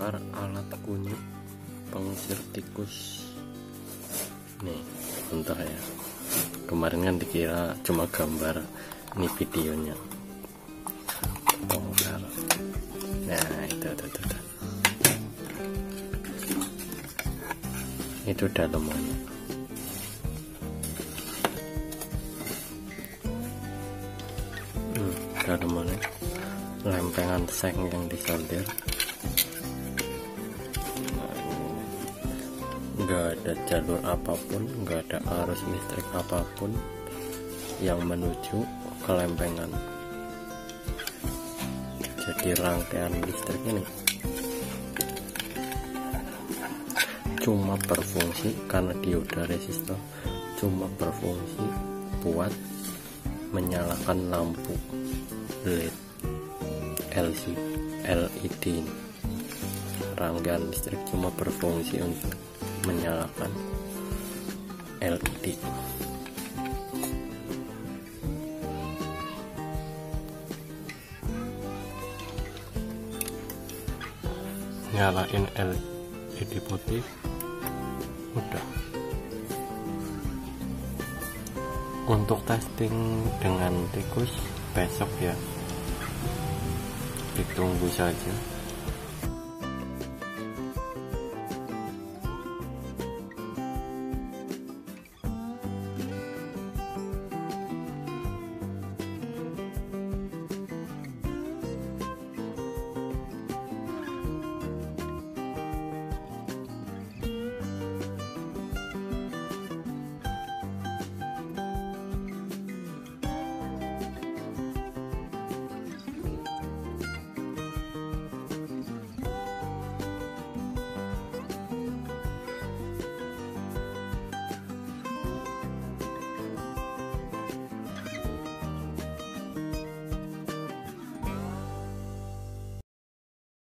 bongkar alat kunyit pengusir tikus. Nih bentar ya, kemarin kan dikira cuma gambar, ini videonya bongkar. Nah itu dalemannya. Dalemannya lempengan seng yang disolder. Nggak ada jalur apapun, nggak ada arus listrik apapun yang menuju ke lempengan. Jadi rangkaian listrik ini cuma berfungsi karena dioda resistor, cuma berfungsi buat menyalakan lampu LED LED. Rangkaian listrik cuma berfungsi untuk menyalakan LED. Nyalain LED putih, udah. Untuk testing dengan tikus besok ya, ditunggu saja.